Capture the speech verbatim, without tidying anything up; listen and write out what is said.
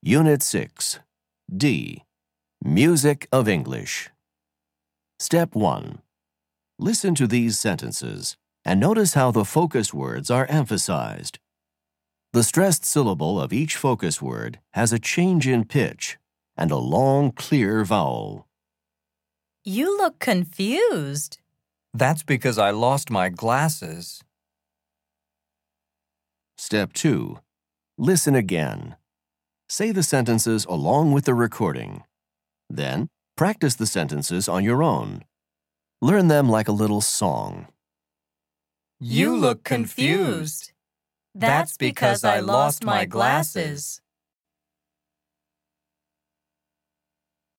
Unit six, D. Music of English. Step one. Listen to these sentences and notice how the focus words are emphasized. The stressed syllable of each focus word has a change in pitch and a long, clear vowel. You look confused. That's because I lost my glasses. Step two. Listen again. Say the sentences along with the recording. Then, practice the sentences on your own. Learn them like a little song. You look confused. That's because I lost my glasses.